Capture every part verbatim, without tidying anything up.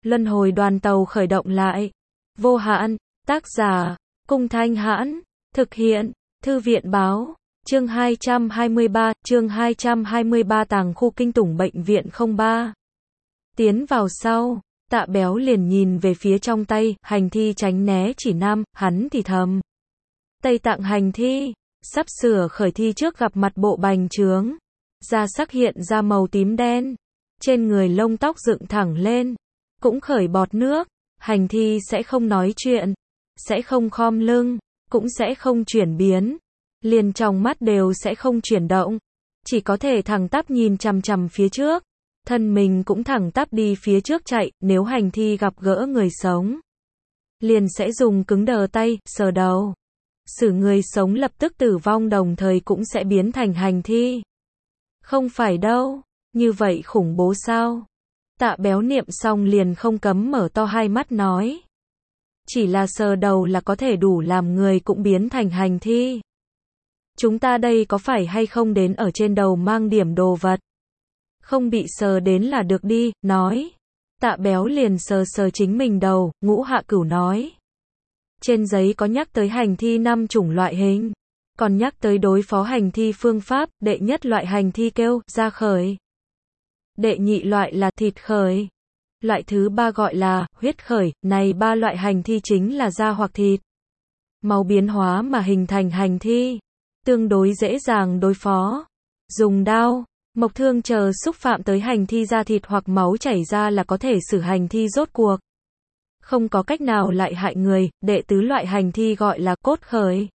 Luân hồi đoàn tàu khởi động lại. Vô hạn, tác giả, Cung Thanh Hãn, thực hiện, Thư viện báo, chương hai trăm hai mươi ba, chương hai trăm hai mươi ba tàng khu kinh tủng bệnh viện không ba. Tiến vào sau, Tạ Béo liền nhìn về phía trong tay, hành thi tránh né chỉ nam, hắn thì thầm. Tây Tạng hành thi, sắp sửa khởi thi trước gặp mặt bộ bành trướng. Da sắc hiện ra màu tím đen, trên người lông tóc dựng thẳng lên, cũng khởi bọt nước, hành thi sẽ không nói chuyện, sẽ không khom lưng, cũng sẽ không chuyển biến, liền trong mắt đều sẽ không chuyển động, chỉ có thể thẳng tắp nhìn chằm chằm phía trước, thân mình cũng thẳng tắp đi phía trước chạy, nếu hành thi gặp gỡ người sống, liền sẽ dùng cứng đờ tay, sờ đầu. Xử người sống lập tức tử vong đồng thời cũng sẽ biến thành hành thi. Không phải đâu, như vậy khủng bố sao? Tạ Béo niệm xong liền không cấm mở to hai mắt nói. Chỉ là sờ đầu là có thể đủ làm người cũng biến thành hành thi. Chúng ta đây có phải hay không đến ở trên đầu mang điểm đồ vật? Không bị sờ đến là được đi, nói. Tạ Béo liền sờ sờ chính mình đầu, Ngũ Hạ Cửu nói. Trên giấy có nhắc tới hành thi năm chủng loại hình, còn nhắc tới đối phó hành thi phương pháp, đệ nhất loại hành thi kêu, da khởi. Đệ nhị loại là thịt khởi. Loại thứ ba gọi là, huyết khởi, này ba loại hành thi chính là da hoặc thịt. Máu biến hóa mà hình thành hành thi. Tương đối dễ dàng đối phó. Dùng đao, mộc thương chờ xúc phạm tới hành thi da thịt hoặc máu chảy ra là có thể xử hành thi rốt cuộc. Không có cách nào lại hại người, đệ tứ loại hành thi gọi là cốt khởi.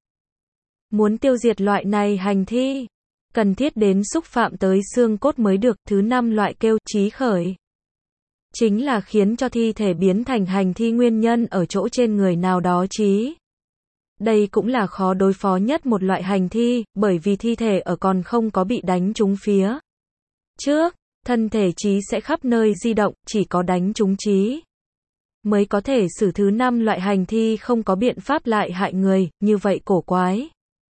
Muốn tiêu diệt loại này hành thi, cần thiết đến xúc phạm tới xương cốt mới được. Thứ năm loại kêu chí khởi. Chính là khiến cho thi thể biến thành hành thi nguyên nhân ở chỗ trên người nào đó chí. Đây cũng là khó đối phó nhất một loại hành thi, bởi vì thi thể ở còn không có bị đánh trúng phía trước, thân thể chí sẽ khắp nơi di động, chỉ có đánh trúng chí mới có thể xử. Thứ năm loại hành thi không có biện pháp lại hại người, như vậy cổ quái.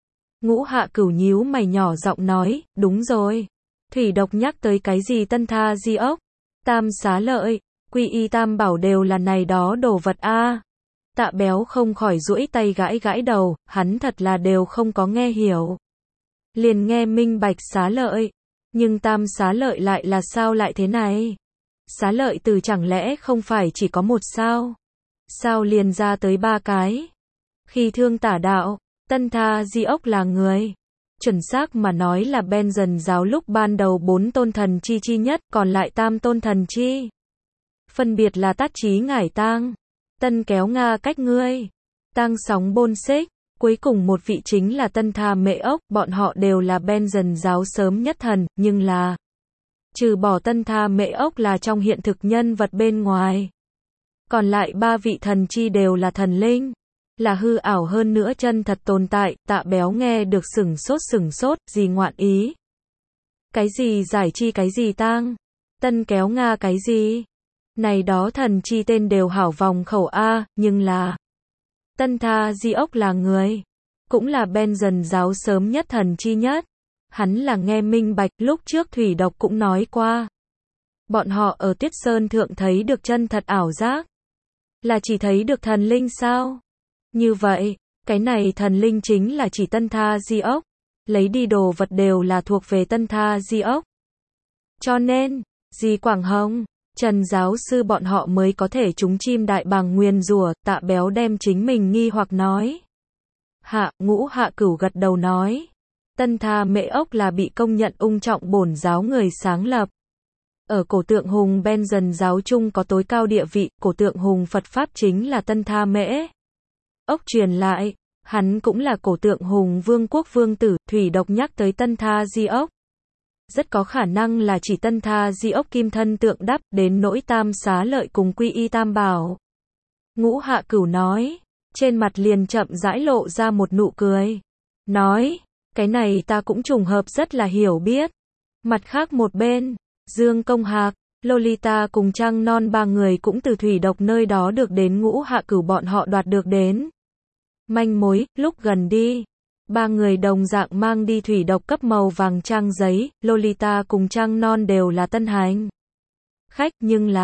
Ngũ Hạ Cửu nhíu mày nhỏ giọng nói, đúng rồi. Thủy độc nhắc tới cái gì tân tha di ốc, tam xá lợi, quy y tam bảo đều là này đó đồ vật a. À. Tạ Béo không khỏi duỗi tay gãi gãi đầu, hắn thật là đều không có nghe hiểu. Liền nghe minh bạch xá lợi, nhưng tam xá lợi lại là sao lại thế này? Xá lợi từ chẳng lẽ không phải chỉ có một sao? Sao liền ra tới ba cái? Khi thương tả đạo, tân tha di ốc là người. Chuẩn xác mà nói là Ben dần giáo lúc ban đầu bốn tôn thần chi chi nhất, còn lại tam tôn thần chi. Phân biệt là Tát Chí Ngải Tang, Tân Kéo Nga Cách Ngươi, Tang Sóng Bôn Xích, cuối cùng một vị chính là Tân Tha Mệ Ốc, bọn họ đều là Ben dần giáo sớm nhất thần, nhưng là trừ bỏ Tân Tha Mệ Ốc là trong hiện thực nhân vật bên ngoài. Còn lại ba vị thần chi đều là thần linh, là hư ảo hơn nữa chân thật tồn tại. Tạ Béo nghe được sửng sốt sửng sốt, gì ngoạn ý? Cái gì giải chi cái gì tang? Tân Kéo Nga cái gì? Này đó thần chi tên đều hảo vòng khẩu A, nhưng là Tân Tha Di ốc là người, cũng là Ben dần giáo sớm nhất thần chi nhất. Hắn là nghe minh bạch, lúc trước Thủy Độc cũng nói qua. Bọn họ ở Tuyết Sơn Thượng thấy được chân thật ảo giác. Là chỉ thấy được thần linh sao? Như vậy, cái này thần linh chính là chỉ Tân Tha Di ốc. Lấy đi đồ vật đều là thuộc về Tân Tha Di ốc. Cho nên, Di Quảng Hồng, Trần giáo sư bọn họ mới có thể trúng chim đại bàng nguyền rủa. Tạ Béo đem chính mình nghi hoặc nói. Hạ, Ngũ Hạ Cửu gật đầu nói. Tân Tha Mệ Ốc là bị công nhận ung trọng bổn giáo người sáng lập. Ở cổ tượng hùng Ben dần giáo chung có tối cao địa vị, cổ tượng hùng Phật Pháp chính là Tân Tha Mễ Ốc truyền lại. Hắn cũng là cổ tượng hùng vương quốc vương tử. Thủy Độc nhắc tới Tân Tha Di ốc, rất có khả năng là chỉ Tân Tha Di ốc kim thân tượng đắp, đến nỗi tam xá lợi cùng quy y tam bảo. Ngũ Hạ Cửu nói, trên mặt liền chậm rãi lộ ra một nụ cười. Nói, cái này ta cũng trùng hợp rất là hiểu biết. Mặt khác một bên, Dương Công Hạc, Lolita cùng Trăng Non ba người cũng từ Thủy Độc nơi đó được đến Ngũ Hạ Cửu bọn họ đoạt được đến manh mối. Lúc gần đi, ba người đồng dạng mang đi Thủy Độc cấp màu vàng trang giấy. Lolita cùng Trăng Non đều là tân hành khách, nhưng là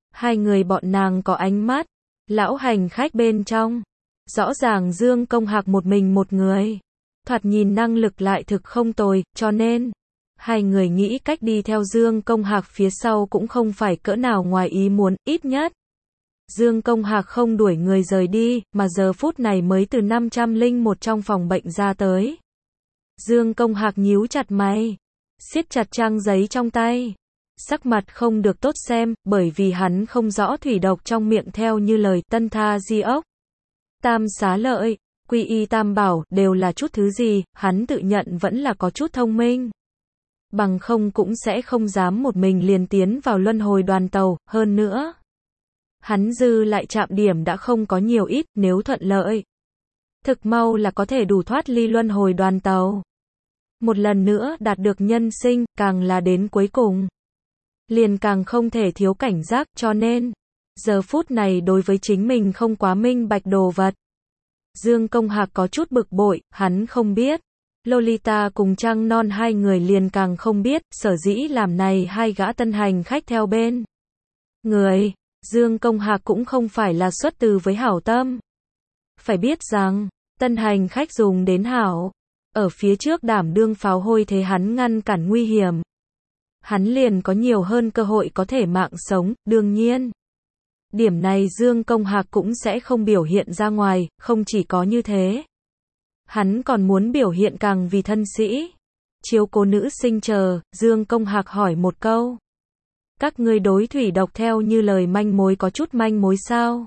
Hai người bọn nàng có ánh mắt. Lão hành khách bên trong. Rõ ràng Dương Công Hạc một mình một người. Thoạt nhìn năng lực lại thực không tồi, cho nên hai người nghĩ cách đi theo Dương Công Hạc phía sau cũng không phải cỡ nào ngoài ý muốn, ít nhất Dương Công Hạc không đuổi người rời đi, mà giờ phút này mới từ năm trăm lẻ một trong phòng bệnh ra tới. Dương Công Hạc nhíu chặt mày, siết chặt trang giấy trong tay. Sắc mặt không được tốt xem, bởi vì hắn không rõ thủy độc trong miệng theo như lời Tân Tha Di ốc, Tam Xá Lợi, Quy Y Tam Bảo đều là chút thứ gì, hắn tự nhận vẫn là có chút thông minh. Bằng không cũng sẽ không dám một mình liền tiến vào luân hồi đoàn tàu, hơn nữa. Hắn dư lại chạm điểm đã không có nhiều ít, nếu thuận lợi. Thực mau là có thể đủ thoát ly luân hồi đoàn tàu. Một lần nữa đạt được nhân sinh, càng là đến cuối cùng. Liền càng không thể thiếu cảnh giác, cho nên, giờ phút này đối với chính mình không quá minh bạch đồ vật. Dương Công Hạc có chút bực bội, hắn không biết. Lolita cùng Trăng Non hai người liền càng không biết, sở dĩ làm này hai gã tân hành khách theo bên. Người, Dương Công Hạc cũng không phải là xuất từ với hảo tâm. Phải biết rằng, tân hành khách dùng đến hảo. Ở phía trước đảm đương pháo hôi thế hắn ngăn cản nguy hiểm. Hắn liền có nhiều hơn cơ hội có thể mạng sống, đương nhiên. Điểm này Dương Công Hạc cũng sẽ không biểu hiện ra ngoài, không chỉ có như thế. Hắn còn muốn biểu hiện càng vì thân sĩ. Chiếu cố nữ sinh chờ, Dương Công Hạc hỏi một câu. Các ngươi đối thủy độc theo như lời manh mối có chút manh mối sao?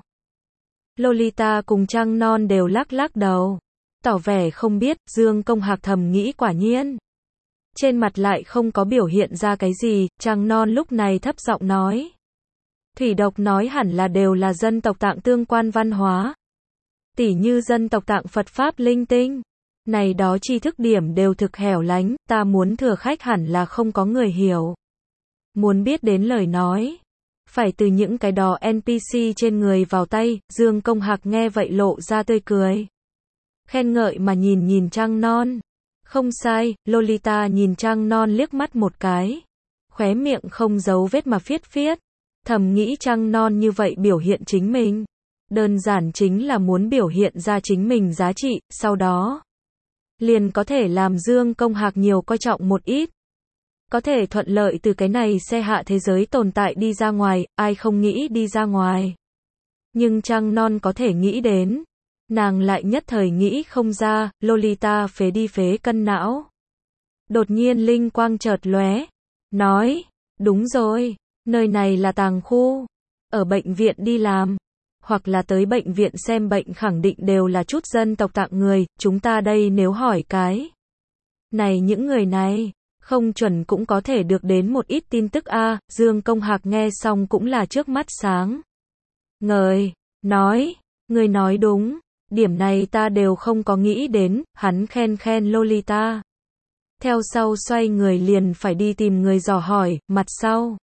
Lolita cùng Trăng Non đều lắc lắc đầu. Tỏ vẻ không biết, Dương Công Hạc thầm nghĩ quả nhiên. Trên mặt lại không có biểu hiện ra cái gì, Trăng Non lúc này thấp giọng nói. Thủy độc nói hẳn là đều là dân tộc Tạng tương quan văn hóa. Tỉ như dân tộc Tạng Phật Pháp linh tinh. Này đó tri thức điểm đều thực hẻo lánh, ta muốn thừa khách hẳn là không có người hiểu. Muốn biết đến lời nói. Phải từ những cái đó en pê xê trên người vào tay, Dương Công Hạc nghe vậy lộ ra tươi cười. Khen ngợi mà nhìn nhìn Trăng Non. Không sai, Lolita nhìn Trăng Non liếc mắt một cái. Khóe miệng không giấu vết mà phiết phiết. Thầm nghĩ Trăng Non như vậy biểu hiện chính mình. Đơn giản chính là muốn biểu hiện ra chính mình giá trị, sau đó liền có thể làm Dương Công Hạc nhiều coi trọng một ít. Có thể thuận lợi từ cái này xe hạ thế giới tồn tại đi ra ngoài, ai không nghĩ đi ra ngoài. Nhưng Trăng Non có thể nghĩ đến. Nàng lại nhất thời nghĩ không ra, Lolita phế đi phế cân não. Đột nhiên linh quang chợt lóe, nói, đúng rồi, nơi này là tàng khu, ở bệnh viện đi làm, hoặc là tới bệnh viện xem bệnh khẳng định đều là chút dân tộc Tạng người, chúng ta đây nếu hỏi cái. Này những người này, không chuẩn cũng có thể được đến một ít tin tức a. Dương Công Hạc nghe xong cũng là trước mắt sáng. Ngời, nói, người nói đúng. Điểm này ta đều không có nghĩ đến, hắn khen khen Lolita. Theo sau xoay người liền phải đi tìm người dò hỏi, mặt sau.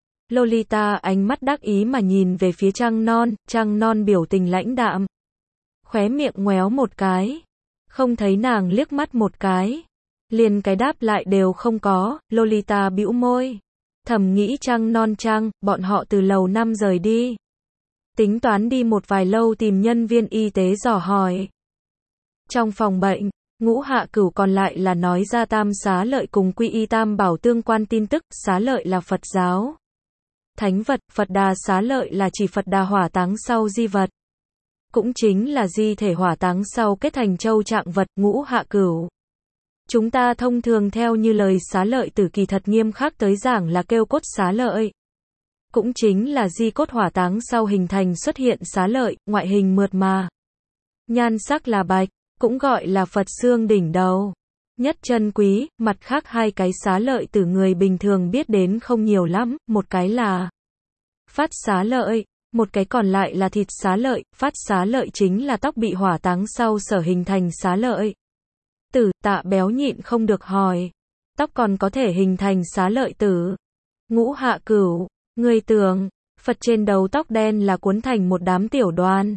Lolita ánh mắt đắc ý mà nhìn về phía Trăng Non, Trăng Non biểu tình lãnh đạm. Khóe miệng ngoéo một cái. Không thấy nàng liếc mắt một cái. Liền cái đáp lại đều không có, Lolita bĩu môi. Thầm nghĩ Trăng Non Trăng, bọn họ từ lầu năm rời đi. Tính toán đi một vài lâu tìm nhân viên y tế dò hỏi. Trong phòng bệnh, Ngũ Hạ Cửu còn lại là nói ra Tam Xá Lợi cùng Quy Y Tam Bảo tương quan tin tức. Xá Lợi là Phật giáo thánh vật, Phật Đà Xá Lợi là chỉ Phật Đà hỏa táng sau di vật. Cũng chính là di thể hỏa táng sau kết thành châu trạng vật. Ngũ Hạ Cửu, chúng ta thông thường theo như lời Xá Lợi Tử kỳ thật nghiêm khắc tới giảng là kêu cốt xá lợi. Cũng chính là di cốt hỏa táng sau hình thành xuất hiện xá lợi, ngoại hình mượt mà. Nhan sắc là bạch, cũng gọi là Phật xương đỉnh đầu. Nhất chân quý, mặt khác hai cái xá lợi tử người bình thường biết đến không nhiều lắm, một cái là phát xá lợi, một cái còn lại là thịt xá lợi. Phát xá lợi chính là tóc bị hỏa táng sau sở hình thành xá lợi tử. Tạ Béo nhịn không được hỏi, tóc còn có thể hình thành xá lợi tử? Ngũ Hạ Cửu, người tưởng, Phật trên đầu tóc đen là cuốn thành một đám tiểu đoàn.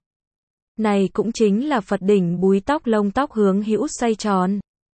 Này cũng chính là Phật đỉnh búi tóc lông tóc hướng hữu xoay tròn.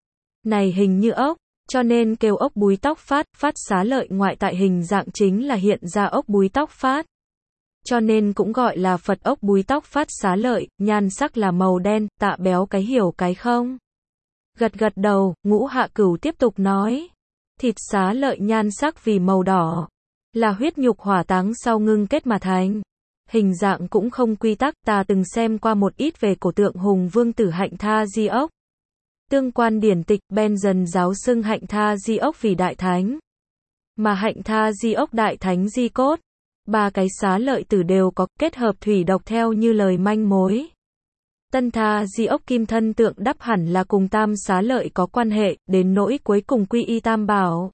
Này hình như ốc, cho nên kêu ốc búi tóc phát. Phát xá lợi ngoại tại hình dạng chính là hiện ra ốc búi tóc phát. cho nên cũng gọi là Phật ốc búi tóc phát xá lợi, nhan sắc là màu đen, Tạ Béo cái hiểu cái không? Gật gật đầu, Ngũ Hạ Cửu tiếp tục nói. Thịt xá lợi nhan sắc vì màu đỏ, là huyết nhục hỏa táng sau ngưng kết mà thành. Hình dạng cũng không quy tắc, ta từng xem qua một ít về cổ tượng Hùng Vương Tử Hạnh Tha Di Ốc. Tương quan điển tịch, Ben dần giáo xưng Hạnh Tha Di Ốc vì đại thánh. Mà Hạnh Tha Di Ốc đại thánh di cốt. Ba cái xá lợi tử đều có kết hợp thủy độc theo như lời manh mối. Tân Tha Di Ốc kim thân tượng đắp hẳn là cùng tam xá lợi có quan hệ, đến nỗi cuối cùng quy y tam bảo.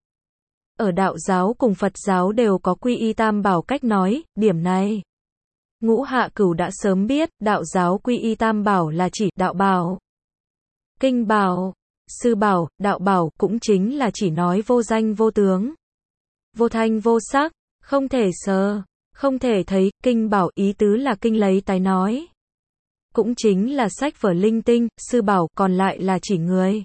Ở đạo giáo cùng Phật giáo đều có quy y tam bảo cách nói, điểm này. Ngũ Hạ Cửu đã sớm biết, đạo giáo quy y tam bảo là chỉ đạo bảo, kinh bảo, sư bảo, đạo bảo cũng chính là chỉ nói vô danh vô tướng, vô thanh vô sắc, không thể sờ, không thể thấy, kinh bảo ý tứ là kinh lấy tái nói. Cũng chính là sách vở linh tinh, sư bảo còn lại là chỉ người.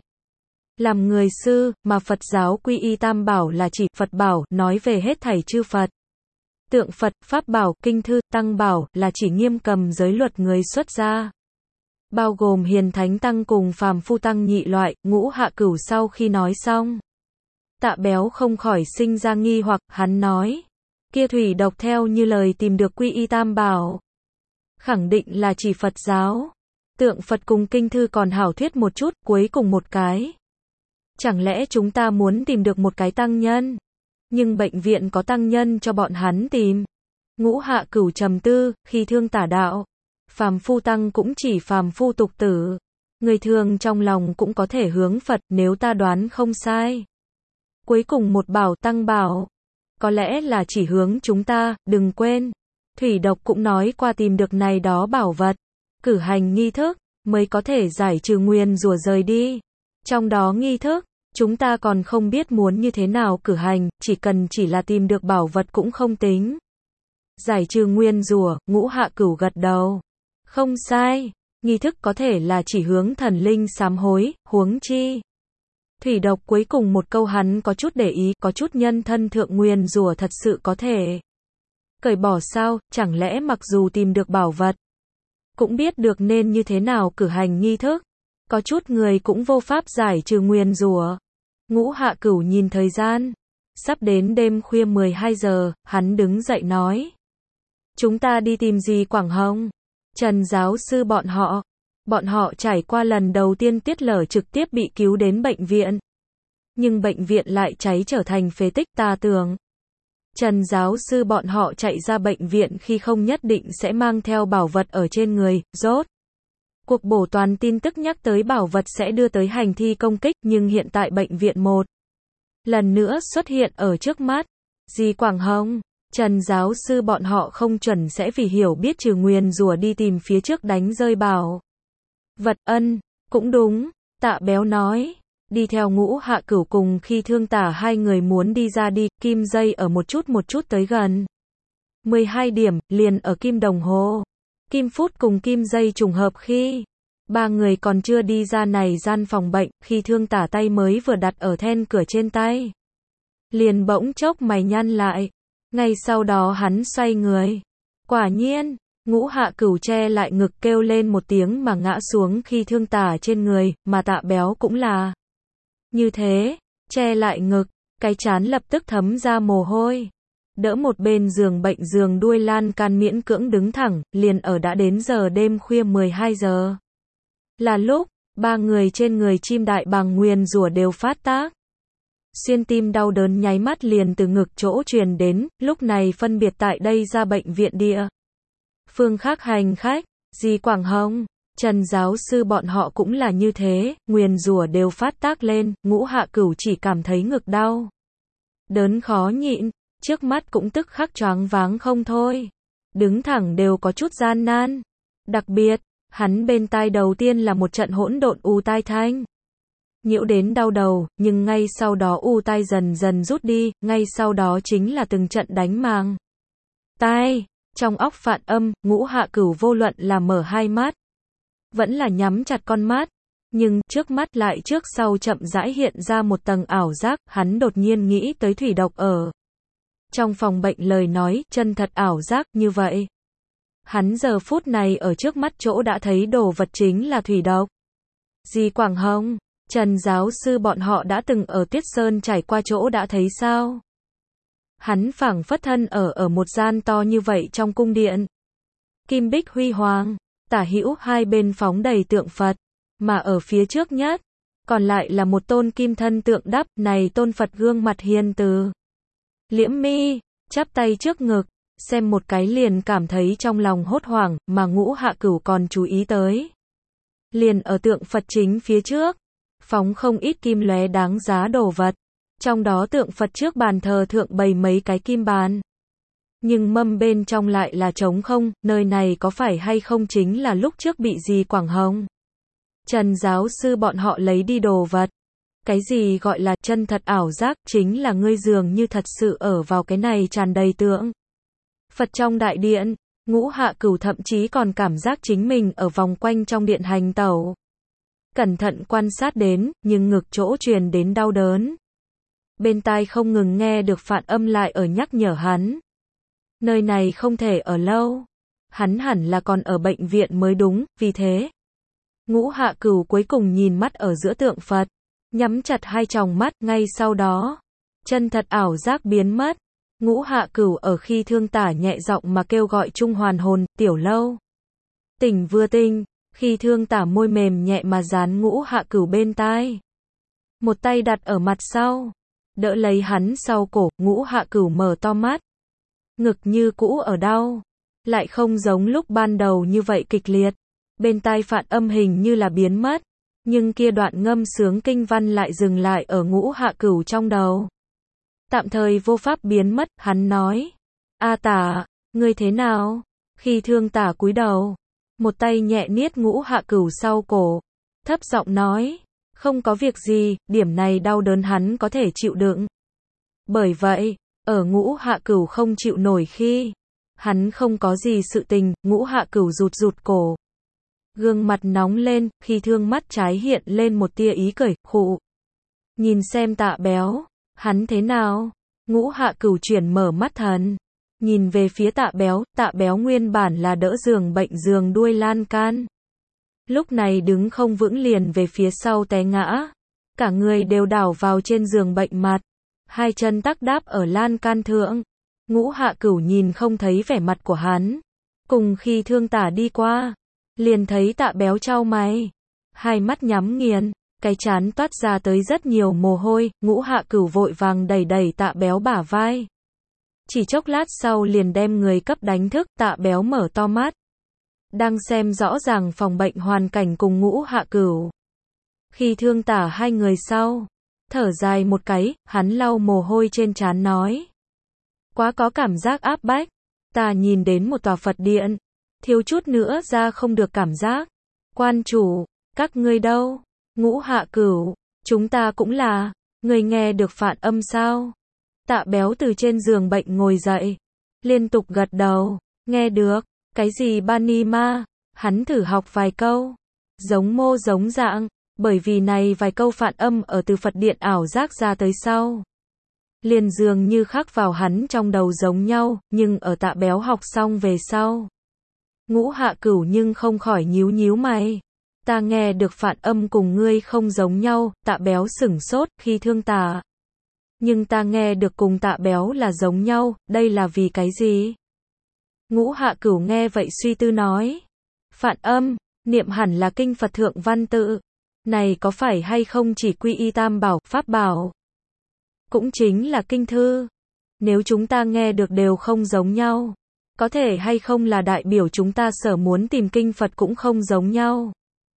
Làm người sư, mà Phật giáo quy y tam bảo là chỉ Phật bảo, nói về hết thảy chư Phật. Tượng Phật, Pháp bảo, Kinh thư, Tăng bảo, là chỉ nghiêm cầm giới luật người xuất gia. Bao gồm hiền thánh tăng cùng phàm phu tăng nhị loại, Ngũ Hạ Cửu sau khi nói xong. Tạ Béo không khỏi sinh ra nghi hoặc, hắn nói. Kia thủy độc theo như lời tìm được quy y tam bảo. Khẳng định là chỉ Phật giáo. Tượng Phật cùng Kinh thư còn hảo thuyết một chút, cuối cùng một cái. Chẳng lẽ chúng ta muốn tìm được một cái tăng nhân? Nhưng bệnh viện có tăng nhân cho bọn hắn tìm. Ngũ Hạ Cửu trầm tư, khi thương tả đạo. Phàm phu tăng cũng chỉ phàm phu tục tử. Người thường trong lòng cũng có thể hướng Phật nếu ta đoán không sai. Cuối cùng một bảo tăng bảo. Có lẽ là chỉ hướng chúng ta, đừng quên. Thủy độc cũng nói qua tìm được này đó bảo vật. Cử hành nghi thức, mới có thể giải trừ nguyền rủa rời đi. Trong đó nghi thức, chúng ta còn không biết muốn như thế nào cử hành, chỉ cần chỉ là tìm được bảo vật cũng không tính. Giải trừ nguyên rủa, Ngũ Hạ Cửu gật đầu. Không sai, nghi thức có thể là chỉ hướng thần linh sám hối, huống chi. Thủy độc cuối cùng một câu hắn có chút để ý, có chút nhân thân thượng nguyên rủa thật sự có thể. Cởi bỏ sao, chẳng lẽ mặc dù tìm được bảo vật, cũng biết được nên như thế nào cử hành nghi thức. Có chút người cũng vô pháp giải trừ nguyền rủa. Ngũ Hạ Cửu nhìn thời gian. Sắp đến đêm khuya mười hai giờ, hắn đứng dậy nói. Chúng ta đi tìm gì Quảng Hồng? Trần giáo sư bọn họ. Bọn họ trải qua lần đầu tiên tiết lở trực tiếp bị cứu đến bệnh viện. Nhưng bệnh viện lại cháy trở thành phế tích ta tưởng. Trần giáo sư bọn họ chạy ra bệnh viện khi không nhất định sẽ mang theo bảo vật ở trên người, rốt. Cuộc bổ toàn tin tức nhắc tới bảo vật sẽ đưa tới hành thi công kích, nhưng hiện tại bệnh viện một lần nữa xuất hiện ở trước mắt. Di Quảng Hồng, Trần giáo sư bọn họ không chuẩn sẽ vì hiểu biết trừ nguyền rủa đi tìm phía trước đánh rơi bảo vật. Ân, cũng đúng, Tạ Béo nói. Đi theo Ngũ Hạ Cửu cùng khi thương tả hai người muốn đi ra đi, kim dây ở một chút một chút tới gần. mười hai điểm, liền ở kim đồng hồ. Kim phút cùng kim dây trùng hợp khi ba người còn chưa đi ra này gian phòng bệnh, khi thương tả tay mới vừa đặt ở then cửa trên tay. Liền bỗng chốc mày nhăn lại. Ngay sau đó hắn xoay người. Quả nhiên, Ngũ Hạ Cửu che lại ngực kêu lên một tiếng mà ngã xuống khi thương tả trên người, mà Tạ Béo cũng là như thế, che lại ngực, cái trán lập tức thấm ra mồ hôi. Đỡ một bên giường bệnh giường đuôi lan can miễn cưỡng đứng thẳng, liền ở đã đến giờ đêm khuya mười hai giờ. Là lúc, ba người trên người chim đại bàng nguyền rủa đều phát tác. Xuyên tim đau đớn nháy mắt liền từ ngực chỗ truyền đến, lúc này phân biệt tại đây ra bệnh viện địa. Phương khác hành khách, Di Quảng Hồng, Trần giáo sư bọn họ cũng là như thế, nguyền rủa đều phát tác lên, Ngũ Hạ Cửu chỉ cảm thấy ngực đau. Đớn khó nhịn, trước mắt cũng tức khắc choáng váng không thôi. Đứng thẳng đều có chút gian nan. Đặc biệt, hắn bên tai đầu tiên là một trận hỗn độn u tai thanh. Nhiễu đến đau đầu, nhưng ngay sau đó u tai dần dần rút đi, ngay sau đó chính là từng trận đánh màng tai. Trong óc phản âm, Ngũ Hạ Cửu vô luận là mở hai mắt, vẫn là nhắm chặt con mắt, nhưng trước mắt lại trước sau chậm rãi hiện ra một tầng ảo giác, hắn đột nhiên nghĩ tới thủy độc ở trong phòng bệnh lời nói, chân thật ảo giác như vậy. Hắn giờ phút này ở trước mắt chỗ đã thấy đồ vật chính là thủy độc. Di Quảng Hồng, Trần giáo sư bọn họ đã từng ở Tuyết Sơn trải qua chỗ đã thấy sao? Hắn phảng phất thân ở ở một gian to như vậy trong cung điện. Kim bích huy hoàng, tả hữu hai bên phóng đầy tượng Phật, mà ở phía trước nhất, còn lại là một tôn kim thân tượng đắp, này tôn Phật gương mặt hiền từ. Liễm mi, chắp tay trước ngực, xem một cái liền cảm thấy trong lòng hốt hoảng, mà Ngũ Hạ Cửu còn chú ý tới. Liền ở tượng Phật chính phía trước, phóng không ít kim lóe đáng giá đồ vật. Trong đó tượng Phật trước bàn thờ thượng bày mấy cái kim bàn. Nhưng mâm bên trong lại là trống không, nơi này có phải hay không chính là lúc trước bị Di Quảng Hồng, Trần giáo sư bọn họ lấy đi đồ vật. Cái gì gọi là chân thật ảo giác, chính là ngươi dường như thật sự ở vào cái này tràn đầy tượng Phật trong đại điện. Ngũ Hạ Cửu thậm chí còn cảm giác chính mình ở vòng quanh trong điện hành tẩu. Cẩn thận quan sát đến, nhưng ngực chỗ truyền đến đau đớn. Bên tai không ngừng nghe được phản âm lại ở nhắc nhở hắn. Nơi này không thể ở lâu. Hắn hẳn là còn ở bệnh viện mới đúng, vì thế. Ngũ Hạ Cửu cuối cùng nhìn mắt ở giữa tượng Phật. Nhắm chặt hai tròng mắt, ngay sau đó. Chân thật ảo giác biến mất. Ngũ Hạ Cửu ở khi thương tả nhẹ giọng mà kêu gọi chung hoàn hồn, tiểu lâu. Tỉnh vừa tinh, khi thương tả môi mềm nhẹ mà dán Ngũ Hạ Cửu bên tai. Một tay đặt ở mặt sau. Đỡ lấy hắn sau cổ, Ngũ Hạ Cửu mở to mắt. Ngực như cũ ở đau. Lại không giống lúc ban đầu như vậy kịch liệt. Bên tai phản âm hình như là biến mất. Nhưng kia đoạn ngâm sướng kinh văn lại dừng lại ở Ngũ Hạ Cửu trong đầu. Tạm thời vô pháp biến mất, hắn nói. A tả, ngươi thế nào? Khi thương tả cúi đầu. Một tay nhẹ niết Ngũ Hạ Cửu sau cổ. Thấp giọng nói. Không có việc gì, điểm này đau đớn hắn có thể chịu đựng. Bởi vậy, ở Ngũ Hạ Cửu không chịu nổi khi hắn không có gì sự tình, Ngũ Hạ Cửu rụt rụt cổ. Gương mặt nóng lên, khi thương mắt trái hiện lên một tia ý cười, khụ. Nhìn xem Tạ Béo, hắn thế nào? Ngũ Hạ Cửu chuyển mở mắt thần. Nhìn về phía Tạ Béo, Tạ Béo nguyên bản là đỡ giường bệnh giường đuôi lan can. Lúc này đứng không vững liền về phía sau té ngã. Cả người đều đảo vào trên giường bệnh mặt. Hai chân tắc đáp ở lan can thượng. Ngũ Hạ Cửu nhìn không thấy vẻ mặt của hắn. Cùng khi thương tả đi qua, liền thấy Tạ Béo chau mày. Hai mắt nhắm nghiền, cái trán toát ra tới rất nhiều mồ hôi. Ngũ Hạ Cửu vội vàng đẩy đẩy Tạ Béo bả vai. Chỉ chốc lát sau liền đem người cấp đánh thức. Tạ Béo mở to mắt. Đang xem rõ ràng phòng bệnh hoàn cảnh cùng Ngũ Hạ Cửu. Khi thương tả hai người sau, thở dài một cái, hắn lau mồ hôi trên trán nói. Quá có cảm giác áp bách, ta nhìn đến một tòa Phật điện, thiếu chút nữa ra không được cảm giác. Quan chủ, các ngươi đâu? Ngũ Hạ Cửu, chúng ta cũng là, người nghe được phản âm sao? Tạ Béo từ trên giường bệnh ngồi dậy, liên tục gật đầu, nghe được. Cái gì Bani Ma? Hắn thử học vài câu. Giống mô giống dạng, bởi vì này vài câu phản âm ở từ Phật điện ảo giác ra tới sau. Liền dường như khắc vào hắn trong đầu giống nhau, nhưng ở Tạ Béo học xong về sau. Ngũ Hạ Cửu nhưng không khỏi nhíu nhíu mày. Ta nghe được phản âm cùng ngươi không giống nhau, Tạ Béo sửng sốt khi thương tả. Nhưng ta nghe được cùng Tạ Béo là giống nhau, đây là vì cái gì? Ngũ Hạ Cửu nghe vậy suy tư nói. Phản âm, niệm hẳn là kinh Phật thượng văn tự. Này có phải hay không chỉ quy y tam bảo, pháp bảo? Cũng chính là kinh thư. Nếu chúng ta nghe được đều không giống nhau, có thể hay không là đại biểu chúng ta sở muốn tìm kinh Phật cũng không giống nhau?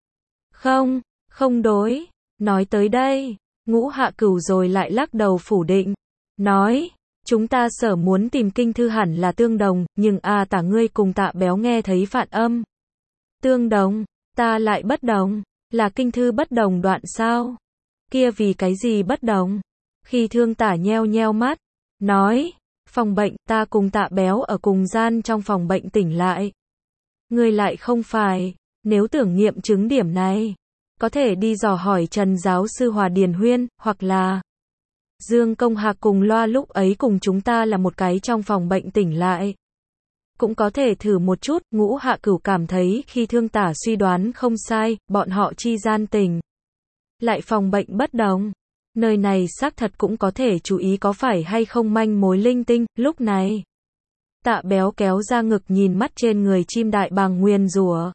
Không, không đối. Nói tới đây, Ngũ Hạ Cửu rồi lại lắc đầu phủ định. Nói. Chúng ta sở muốn tìm kinh thư hẳn là tương đồng, nhưng a tả ngươi cùng Tạ Béo nghe thấy phản âm. Tương đồng, ta lại bất đồng, là kinh thư bất đồng đoạn sao? Kia vì cái gì bất đồng? Khi thương tả nheo nheo mắt, nói, phòng bệnh, ta cùng Tạ Béo ở cùng gian trong phòng bệnh tỉnh lại. Ngươi lại không phải, nếu tưởng nghiệm chứng điểm này, có thể đi dò hỏi Trần giáo sư Hòa Điền Huyên, hoặc là Dương Công Hạc cùng loa lúc ấy cùng chúng ta là một cái trong phòng bệnh tỉnh lại. Cũng có thể thử một chút, Ngũ Hạ Cửu cảm thấy khi Thương Tả suy đoán không sai, bọn họ chi gian tình. Lại phòng bệnh bất đồng. Nơi này xác thật cũng có thể chú ý có phải hay không manh mối linh tinh, lúc này. Tạ Béo kéo ra ngực nhìn mắt trên người chim đại bàng nguyền rủa.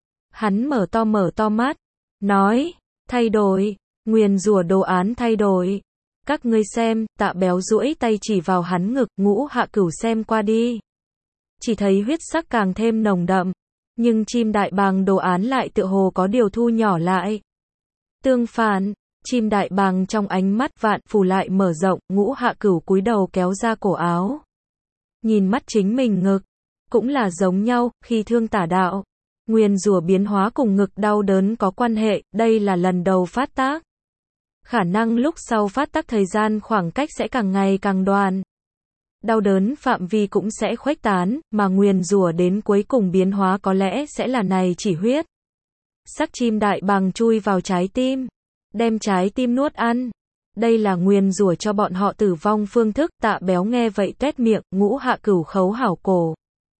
Hắn mở to mở to mắt, nói, thay đổi, nguyền rủa đồ án thay đổi. Các ngươi xem, Tạ Béo duỗi tay chỉ vào hắn ngực, Ngũ Hạ Cửu xem qua đi. Chỉ thấy huyết sắc càng thêm nồng đậm, nhưng chim đại bàng đồ án lại tựa hồ có điều thu nhỏ lại. Tương phản, chim đại bàng trong ánh mắt vạn phù lại mở rộng, Ngũ Hạ Cửu cúi đầu kéo ra cổ áo. Nhìn mắt chính mình ngực, cũng là giống nhau, khi Thương Tả đạo. Nguyền rủa biến hóa cùng ngực đau đớn có quan hệ, đây là lần đầu phát tác. Khả năng lúc sau phát tác thời gian khoảng cách sẽ càng ngày càng đoạn. Đau đớn phạm vi cũng sẽ khuếch tán, mà nguyền rủa đến cuối cùng biến hóa có lẽ sẽ là này chỉ huyết. Sắc chim đại bàng chui vào trái tim, đem trái tim nuốt ăn. Đây là nguyền rủa cho bọn họ tử vong phương thức. Tạ Béo nghe vậy tuét miệng, Ngũ Hạ Cửu khấu hảo cổ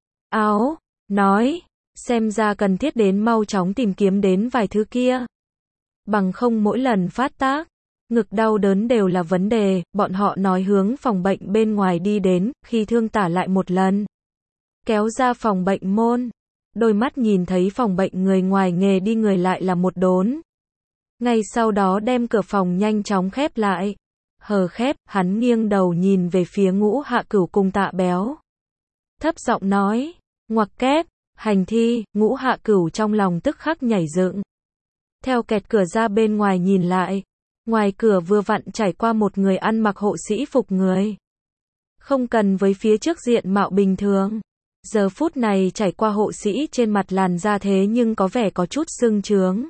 áo, nói, xem ra cần thiết đến mau chóng tìm kiếm đến vài thứ kia. Bằng không mỗi lần phát tác, ngực đau đớn đều là vấn đề. Bọn họ nói hướng phòng bệnh bên ngoài đi đến, khi Thương Tả lại một lần. Kéo ra phòng bệnh môn, đôi mắt nhìn thấy phòng bệnh người ngoài nghề đi người lại là một đốn. Ngay sau đó đem cửa phòng nhanh chóng khép lại. Hờ khép, hắn nghiêng đầu nhìn về phía Ngũ Hạ Cửu cùng Tạ Béo. Thấp giọng nói, ngoặc kép, hành thi. Ngũ Hạ Cửu trong lòng tức khắc nhảy dựng. Theo kẹt cửa ra bên ngoài nhìn lại. Ngoài cửa vừa vặn trải qua một người ăn mặc hộ sĩ phục người. Không cần với phía trước diện mạo bình thường. Giờ phút này trải qua hộ sĩ trên mặt làn da thế nhưng có vẻ có chút sưng trướng.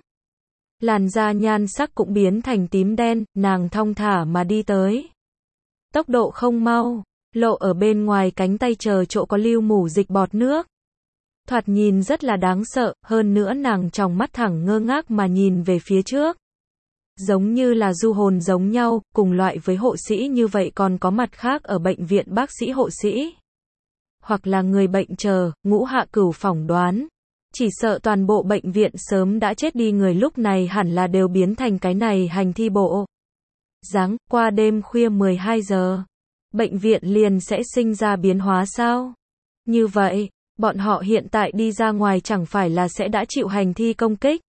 Làn da nhan sắc cũng biến thành tím đen, nàng thong thả mà đi tới. Tốc độ không mau, lộ ở bên ngoài cánh tay chờ chỗ có lưu mủ dịch bọt nước. Thoạt nhìn rất là đáng sợ, hơn nữa nàng tròng mắt thẳng ngơ ngác mà nhìn về phía trước. Giống như là du hồn giống nhau, cùng loại với hộ sĩ như vậy còn có mặt khác ở bệnh viện bác sĩ hộ sĩ. Hoặc là người bệnh chờ, Ngũ Hạ Cửu phỏng đoán. Chỉ sợ toàn bộ bệnh viện sớm đã chết đi người lúc này hẳn là đều biến thành cái này hành thi bộ. Dáng, qua đêm khuya mười hai giờ. Bệnh viện liền sẽ sinh ra biến hóa sao? Như vậy, bọn họ hiện tại đi ra ngoài chẳng phải là sẽ đã chịu hành thi công kích?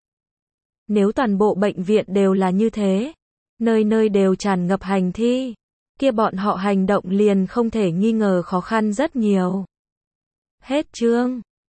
Nếu toàn bộ bệnh viện đều là như thế, nơi nơi đều tràn ngập hành thi, kia bọn họ hành động liền không thể nghi ngờ khó khăn rất nhiều. Hết chương.